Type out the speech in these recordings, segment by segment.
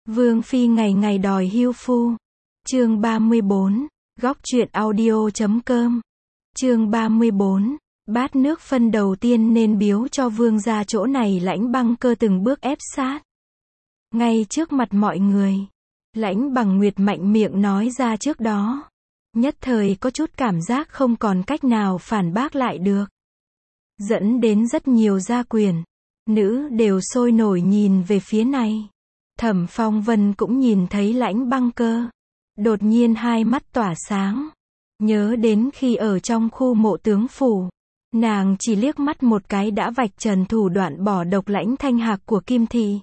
Vương phi ngày ngày đòi hưu phu. Chương 34, góc truyện audio.com. Chương 34, bát nước phân đầu tiên nên biếu cho vương gia, chỗ này Lãnh Băng Cơ từng bước ép sát. Ngay trước mặt mọi người, Lãnh Bằng Nguyệt mạnh miệng nói ra trước đó. Nhất thời có chút cảm giác không còn cách nào phản bác lại được. Dẫn đến rất nhiều gia quyền, nữ đều sôi nổi nhìn về phía này. Thẩm Phong Vân cũng nhìn thấy Lãnh Băng Cơ. Đột nhiên hai mắt tỏa sáng. Nhớ đến khi ở trong khu mộ tướng phủ, nàng chỉ liếc mắt một cái đã vạch trần thủ đoạn bỏ độc Lãnh Thanh Hạc của Kim Thị.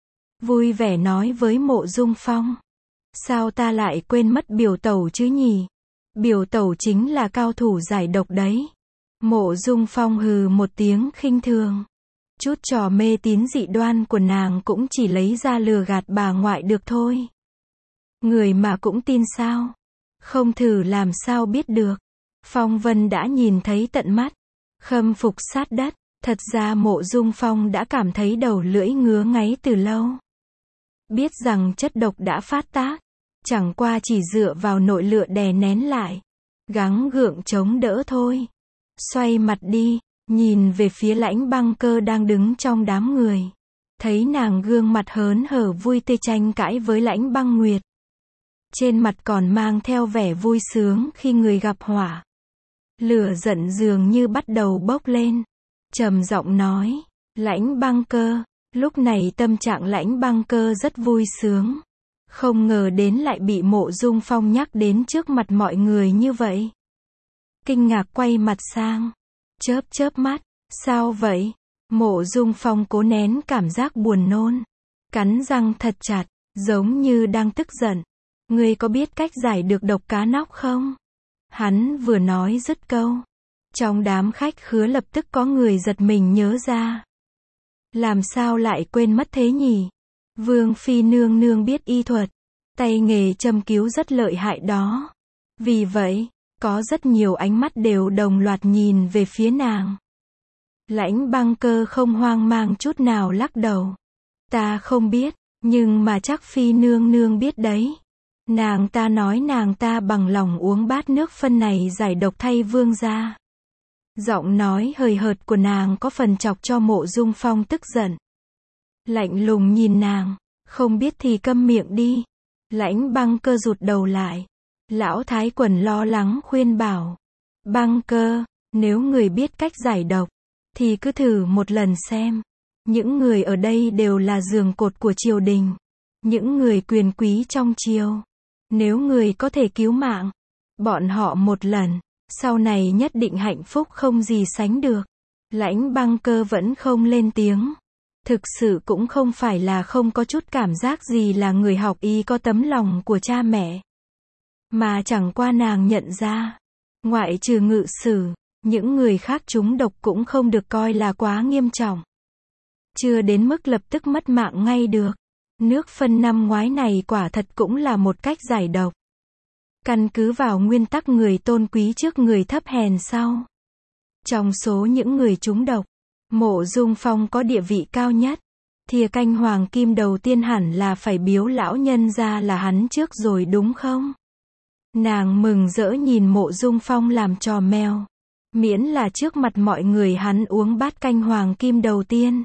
Vui vẻ nói với Mộ Dung Phong. Sao ta lại quên mất biểu tẩu chứ nhỉ? Biểu tẩu chính là cao thủ giải độc đấy. Mộ Dung Phong hừ một tiếng khinh thường. Chút trò mê tín dị đoan của nàng cũng chỉ lấy ra lừa gạt bà ngoại được thôi. Người mà cũng tin sao? Không thử làm sao biết được. Phong Vân đã nhìn thấy tận mắt. Khâm phục sát đất. Thật ra Mộ Dung Phong đã cảm thấy đầu lưỡi ngứa ngáy từ lâu. Biết rằng chất độc đã phát tác. Chẳng qua chỉ dựa vào nội lựa đè nén lại. Gắng gượng chống đỡ thôi. Xoay mặt đi, nhìn về phía Lãnh Băng Cơ đang đứng trong đám người. Thấy nàng gương mặt hớn hở vui tươi tranh cãi với Lãnh Băng Nguyệt. Trên mặt còn mang theo vẻ vui sướng khi người gặp họa. Lửa giận dường như bắt đầu bốc lên. Trầm giọng nói, Lãnh Băng Cơ. Lúc này tâm trạng Lãnh Băng Cơ rất vui sướng. Không ngờ đến lại bị Mộ Dung Phong nhắc đến trước mặt mọi người như vậy. Kinh ngạc quay mặt sang. Chớp mắt. Sao vậy? Mộ Dung Phong cố nén cảm giác buồn nôn. Cắn răng thật chặt, giống như đang tức giận. Ngươi có biết cách giải được độc cá nóc không? Hắn vừa nói dứt câu. Trong đám khách khứa lập tức có người giật mình nhớ ra. Làm sao lại quên mất thế nhỉ? Vương phi nương nương biết y thuật. Tay nghề châm cứu rất lợi hại đó. Vì vậy, có rất nhiều ánh mắt đều đồng loạt nhìn về phía nàng. Lãnh Băng Cơ không hoang mang chút nào lắc đầu. Ta không biết, nhưng mà chắc phi nương nương biết đấy. Nàng ta nói nàng ta bằng lòng uống bát nước phân này giải độc thay vương gia. Giọng nói hời hợt của nàng có phần chọc cho Mộ Dung Phong tức giận. Lạnh lùng nhìn nàng, không biết thì câm miệng đi. Lãnh Băng Cơ rụt đầu lại. Lão Thái Quần lo lắng khuyên bảo. Băng Cơ, nếu người biết cách giải độc, thì cứ thử một lần xem. Những người ở đây đều là giường cột của triều đình. Những người quyền quý trong triều. Nếu người có thể cứu mạng bọn họ một lần, sau này nhất định hạnh phúc không gì sánh được. Lãnh Băng Cơ vẫn không lên tiếng. Thực sự cũng không phải là không có chút cảm giác gì là người học y có tấm lòng của cha mẹ. Mà chẳng qua nàng nhận ra, ngoại trừ Ngự Sử, những người khác trúng độc cũng không được coi là quá nghiêm trọng. Chưa đến mức lập tức mất mạng ngay được. Nước phân năm ngoái này quả thật cũng là một cách giải độc. Căn cứ vào nguyên tắc người tôn quý trước người thấp hèn sau. Trong số những người trúng độc, Mộ Dung Phong có địa vị cao nhất. Thìa canh hoàng kim đầu tiên hẳn là phải biếu lão nhân ra là hắn trước rồi đúng không? Nàng mừng rỡ nhìn Mộ Dung Phong làm trò mèo. Miễn là trước mặt mọi người hắn uống bát canh hoàng kim đầu tiên,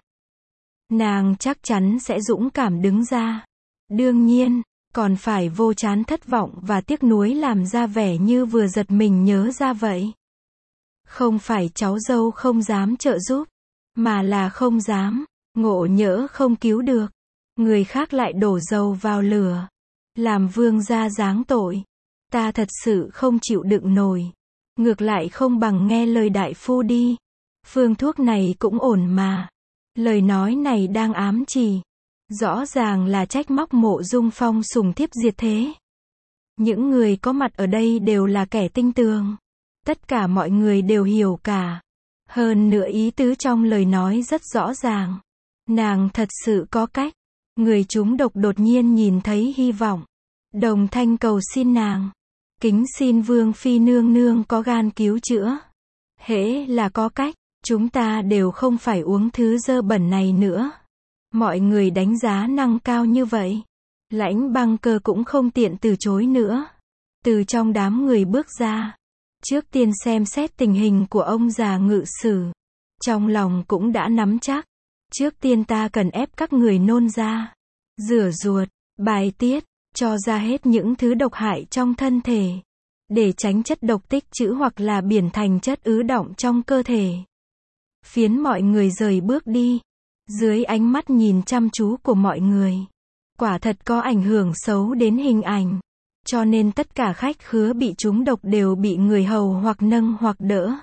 nàng chắc chắn sẽ dũng cảm đứng ra. Đương nhiên, còn phải vô chán thất vọng và tiếc nuối làm ra vẻ như vừa giật mình nhớ ra vậy. Không phải cháu dâu không dám trợ giúp, mà là không dám, ngộ nhỡ không cứu được. Người khác lại đổ dầu vào lửa. Làm vương gia giáng tội. Ta thật sự không chịu đựng nổi. Ngược lại không bằng nghe lời đại phu đi. Phương thuốc này cũng ổn mà. Lời nói này đang ám chỉ. Rõ ràng là trách móc Mộ Dung Phong sủng thiếp diệt thế. Những người có mặt ở đây đều là kẻ tinh tường. Tất cả mọi người đều hiểu cả. Hơn nữa ý tứ trong lời nói rất rõ ràng. Nàng thật sự có cách. Người trúng độc đột nhiên nhìn thấy hy vọng. Đồng thanh cầu xin nàng. Kính xin vương phi nương nương có gan cứu chữa. Hễ là có cách, chúng ta đều không phải uống thứ dơ bẩn này nữa. Mọi người đánh giá năng cao như vậy. Lãnh Băng Cơ cũng không tiện từ chối nữa. Từ trong đám người bước ra. Trước tiên xem xét tình hình của ông già ngự sử. Trong lòng cũng đã nắm chắc. Trước tiên ta cần ép các người nôn ra. Rửa ruột, bài tiết, cho ra hết những thứ độc hại trong thân thể. Để tránh chất độc tích trữ hoặc là biển thành chất ứ đọng trong cơ thể. Phiến mọi người rời bước đi. Dưới ánh mắt nhìn chăm chú của mọi người. Quả thật có ảnh hưởng xấu đến hình ảnh. Cho nên tất cả khách khứa bị trúng độc đều bị người hầu hoặc nâng hoặc đỡ.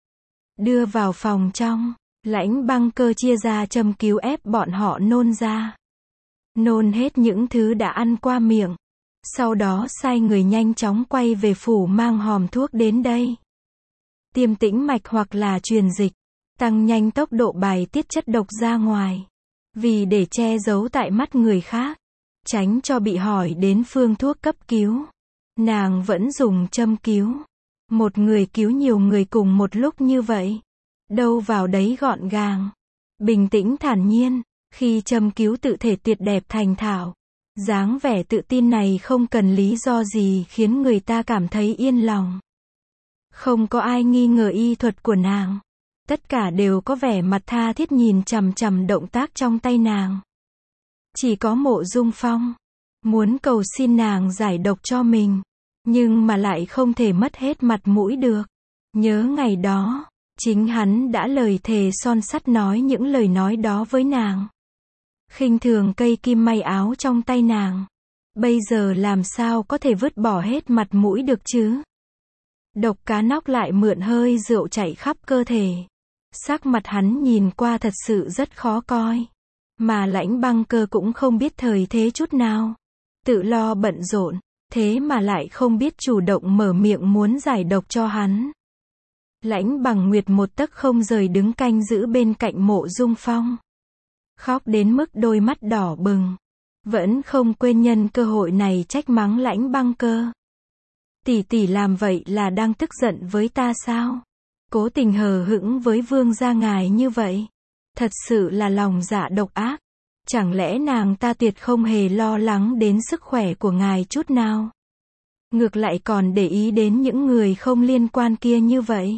Đưa vào phòng trong. Lãnh Băng Cơ chia ra châm cứu ép bọn họ nôn ra. Nôn hết những thứ đã ăn qua miệng. Sau đó sai người nhanh chóng quay về phủ mang hòm thuốc đến đây. Tiêm tĩnh mạch hoặc là truyền dịch. Tăng nhanh tốc độ bài tiết chất độc ra ngoài. Vì để che giấu tại mắt người khác. Tránh cho bị hỏi đến phương thuốc cấp cứu. Nàng vẫn dùng châm cứu. Một người cứu nhiều người cùng một lúc như vậy. Đâu vào đấy gọn gàng. Bình tĩnh thản nhiên. Khi châm cứu tự thể tuyệt đẹp thành thạo. Dáng vẻ tự tin này không cần lý do gì khiến người ta cảm thấy yên lòng. Không có ai nghi ngờ y thuật của nàng. Tất cả đều có vẻ mặt tha thiết nhìn chằm chằm động tác trong tay nàng. Chỉ có Mộ Dung Phong. Muốn cầu xin nàng giải độc cho mình. Nhưng mà lại không thể mất hết mặt mũi được. Nhớ ngày đó. Chính hắn đã lời thề son sắt nói những lời nói đó với nàng. Khinh thường cây kim may áo trong tay nàng. Bây giờ làm sao có thể vứt bỏ hết mặt mũi được chứ? Độc cá nóc lại mượn hơi rượu chảy khắp cơ thể. Sắc mặt hắn nhìn qua thật sự rất khó coi. Mà Lãnh Băng Cơ cũng không biết thời thế chút nào. Tự lo bận rộn, thế mà lại không biết chủ động mở miệng muốn giải độc cho hắn. Lãnh Bằng Nguyệt một tấc không rời đứng canh giữ bên cạnh Mộ Dung Phong. Khóc đến mức đôi mắt đỏ bừng. Vẫn không quên nhân cơ hội này trách mắng Lãnh Băng Cơ. Tỷ tỷ làm vậy là đang tức giận với ta sao? Cố tình hờ hững với vương gia ngài như vậy. Thật sự là lòng dạ độc ác. Chẳng lẽ nàng ta tuyệt không hề lo lắng đến sức khỏe của ngài chút nào? Ngược lại còn để ý đến những người không liên quan kia như vậy.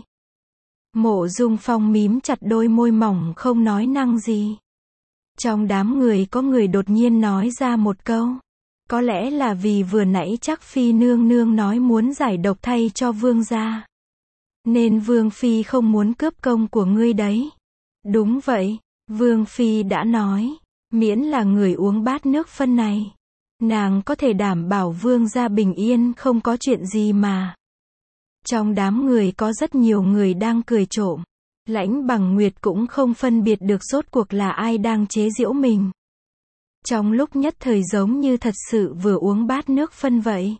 Mộ Dung Phong mím chặt đôi môi mỏng không nói năng gì. Trong đám người có người đột nhiên nói ra một câu. Có lẽ là vì vừa nãy chắc Phi nương nương nói muốn giải độc thay cho vương gia. Nên Vương Phi không muốn cướp công của ngươi đấy. Đúng vậy, Vương Phi đã nói. Miễn là người uống bát nước phân này. Nàng có thể đảm bảo vương gia bình yên không có chuyện gì mà. Trong đám người có rất nhiều người đang cười trộm. Lãnh Bằng Nguyệt cũng không phân biệt được rốt cuộc là ai đang chế giễu mình. Trong lúc nhất thời giống như thật sự vừa uống bát nước phân vậy.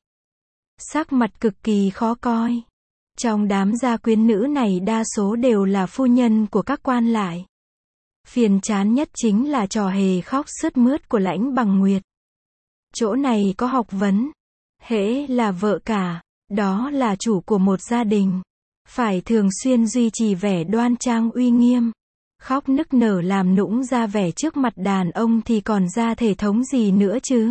Sắc mặt cực kỳ khó coi. Trong đám gia quyến nữ này đa số đều là phu nhân của các quan lại. Phiền chán nhất chính là trò hề khóc sướt mướt của Lãnh Bằng Nguyệt. Chỗ này có học vấn. Hễ là vợ cả, đó là chủ của một gia đình. Phải thường xuyên duy trì vẻ đoan trang uy nghiêm. Khóc nức nở làm nũng ra vẻ trước mặt đàn ông thì còn ra thể thống gì nữa chứ.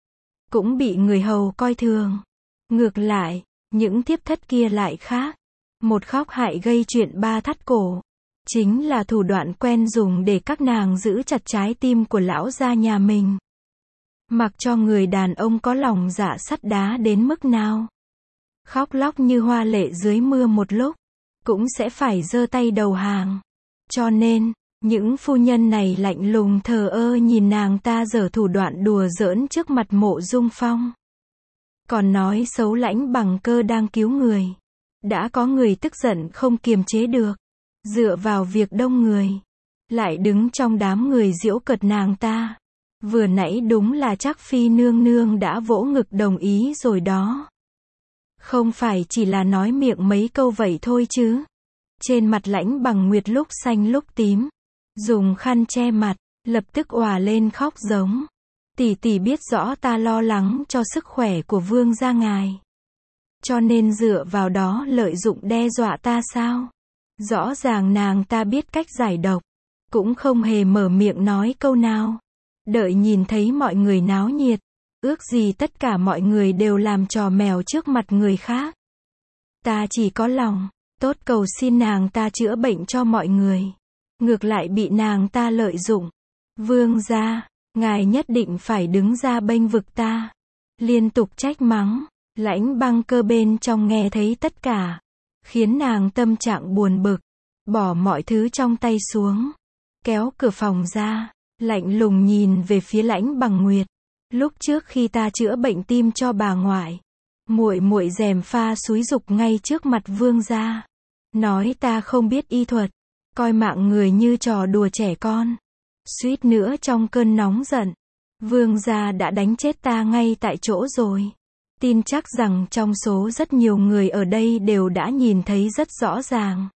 Cũng bị người hầu coi thường. Ngược lại, những thiếp thất kia lại khác. Một khóc hại gây chuyện ba thắt cổ. Chính là thủ đoạn quen dùng để các nàng giữ chặt trái tim của lão gia nhà mình. Mặc cho người đàn ông có lòng dạ sắt đá đến mức nào. Khóc lóc như hoa lệ dưới mưa một lúc. Cũng sẽ phải giơ tay đầu hàng. Cho nên, những phu nhân này lạnh lùng thờ ơ nhìn nàng ta giở thủ đoạn đùa giỡn trước mặt Mộ Dung Phong. Còn nói xấu Lãnh Bằng Cơ đang cứu người. Đã có người tức giận không kiềm chế được. Dựa vào việc đông người. Lại đứng trong đám người giễu cợt nàng ta. Vừa nãy đúng là chắc Phi nương nương đã vỗ ngực đồng ý rồi đó. Không phải chỉ là nói miệng mấy câu vậy thôi chứ. Trên mặt Lãnh Bằng Nguyệt lúc xanh lúc tím. Dùng khăn che mặt, lập tức òa lên khóc giống. Tỷ tỷ biết rõ ta lo lắng cho sức khỏe của vương gia ngài. Cho nên dựa vào đó lợi dụng đe dọa ta sao? Rõ ràng nàng ta biết cách giải độc. Cũng không hề mở miệng nói câu nào. Đợi nhìn thấy mọi người náo nhiệt. Ước gì tất cả mọi người đều làm trò mèo trước mặt người khác. Ta chỉ có lòng tốt cầu xin nàng ta chữa bệnh cho mọi người. Ngược lại bị nàng ta lợi dụng. Vương gia, ngài nhất định phải đứng ra bênh vực ta. Liên tục trách mắng. Lãnh Băng Cơ bên trong nghe thấy tất cả. Khiến nàng tâm trạng buồn bực. Bỏ mọi thứ trong tay xuống. Kéo cửa phòng ra. Lạnh lùng nhìn về phía Lãnh Bằng Nguyệt. Lúc trước khi ta chữa bệnh tim cho bà ngoại. Muội muội gièm pha xúi giục ngay trước mặt vương gia. Nói ta không biết y thuật. Coi mạng người như trò đùa trẻ con. Suýt nữa trong cơn nóng giận. Vương gia đã đánh chết ta ngay tại chỗ rồi. Tin chắc rằng trong số rất nhiều người ở đây đều đã nhìn thấy rất rõ ràng.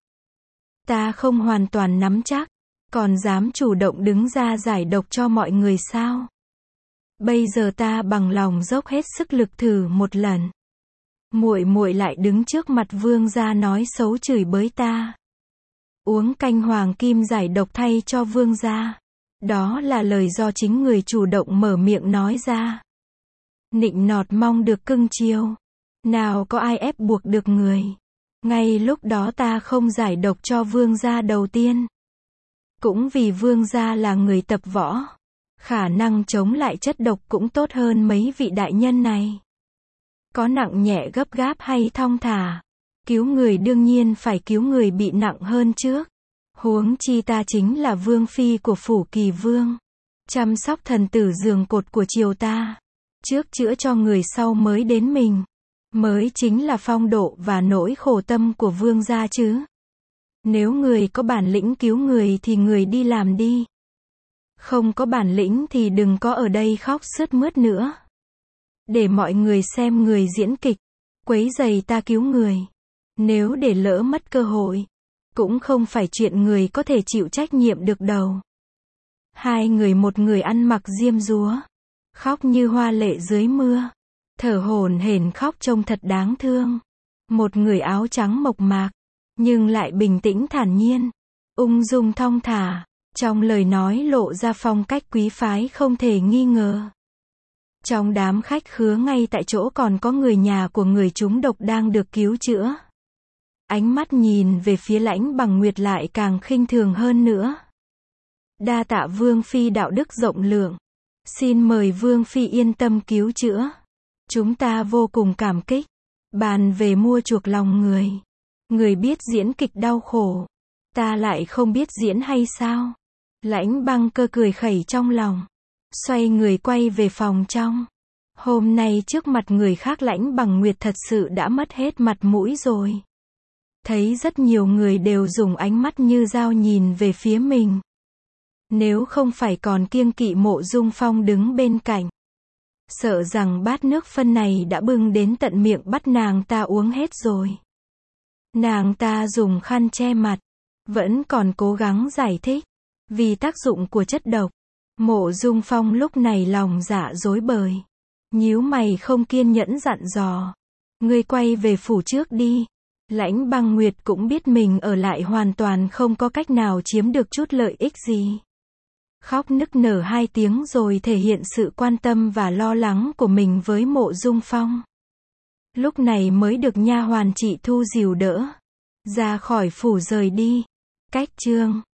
Ta không hoàn toàn nắm chắc. Còn dám chủ động đứng ra giải độc cho mọi người sao? Bây giờ ta bằng lòng dốc hết sức lực thử một lần. Muội muội lại đứng trước mặt vương gia nói xấu chửi bới ta. Uống canh hoàng kim giải độc thay cho vương gia. Đó là lời do chính người chủ động mở miệng nói ra. Nịnh nọt mong được cưng chiều. Nào có ai ép buộc được người. Ngay lúc đó ta không giải độc cho vương gia đầu tiên. Cũng vì vương gia là người tập võ. Khả năng chống lại chất độc cũng tốt hơn mấy vị đại nhân này. Có nặng nhẹ gấp gáp hay thong thả. Cứu người đương nhiên phải cứu người bị nặng hơn trước. Huống chi ta chính là vương phi của phủ Kỳ Vương. Chăm sóc thần tử giường cột của triều ta. Trước chữa cho người sau mới đến mình. Mới chính là phong độ và nỗi khổ tâm của vương gia chứ. Nếu người có bản lĩnh cứu người thì người đi làm đi. Không có bản lĩnh thì đừng có ở đây khóc sướt mướt nữa. Để mọi người xem người diễn kịch. Quấy rầy ta cứu người. Nếu để lỡ mất cơ hội. Cũng không phải chuyện người có thể chịu trách nhiệm được đâu. Hai người, một người ăn mặc diêm dúa. Khóc như hoa lệ dưới mưa. Thở hổn hển khóc trông thật đáng thương. Một người áo trắng mộc mạc. Nhưng lại bình tĩnh thản nhiên. Ung dung thong thả. Trong lời nói lộ ra phong cách quý phái không thể nghi ngờ. Trong đám khách khứa ngay tại chỗ còn có người nhà của người trúng độc đang được cứu chữa. Ánh mắt nhìn về phía Lãnh Bằng Nguyệt lại càng khinh thường hơn nữa. Đa tạ vương phi đạo đức rộng lượng. Xin mời vương phi yên tâm cứu chữa. Chúng ta vô cùng cảm kích. Bàn về mua chuộc lòng người. Người biết diễn kịch đau khổ. Ta lại không biết diễn hay sao? Lãnh Băng Cơ cười khẩy trong lòng. Xoay người quay về phòng trong. Hôm nay trước mặt người khác Lãnh Bằng Nguyệt thật sự đã mất hết mặt mũi rồi. Thấy rất nhiều người đều dùng ánh mắt như dao nhìn về phía mình. Nếu không phải còn kiêng kỵ Mộ Dung Phong đứng bên cạnh. Sợ rằng bát nước phân này đã bưng đến tận miệng bắt nàng ta uống hết rồi. Nàng ta dùng khăn che mặt. Vẫn còn cố gắng giải thích. Vì tác dụng của chất độc. Mộ Dung Phong lúc này lòng dạ rối bời. Nhíu mày không kiên nhẫn dặn dò. Ngươi quay về phủ trước đi. Lãnh Băng Nguyệt cũng biết mình ở lại hoàn toàn không có cách nào chiếm được chút lợi ích gì. Khóc nức nở 2 tiếng rồi thể hiện sự quan tâm và lo lắng của mình với Mộ Dung Phong. Lúc này mới được nha hoàn chị Thu dìu đỡ. Ra khỏi phủ rời đi. Cách chương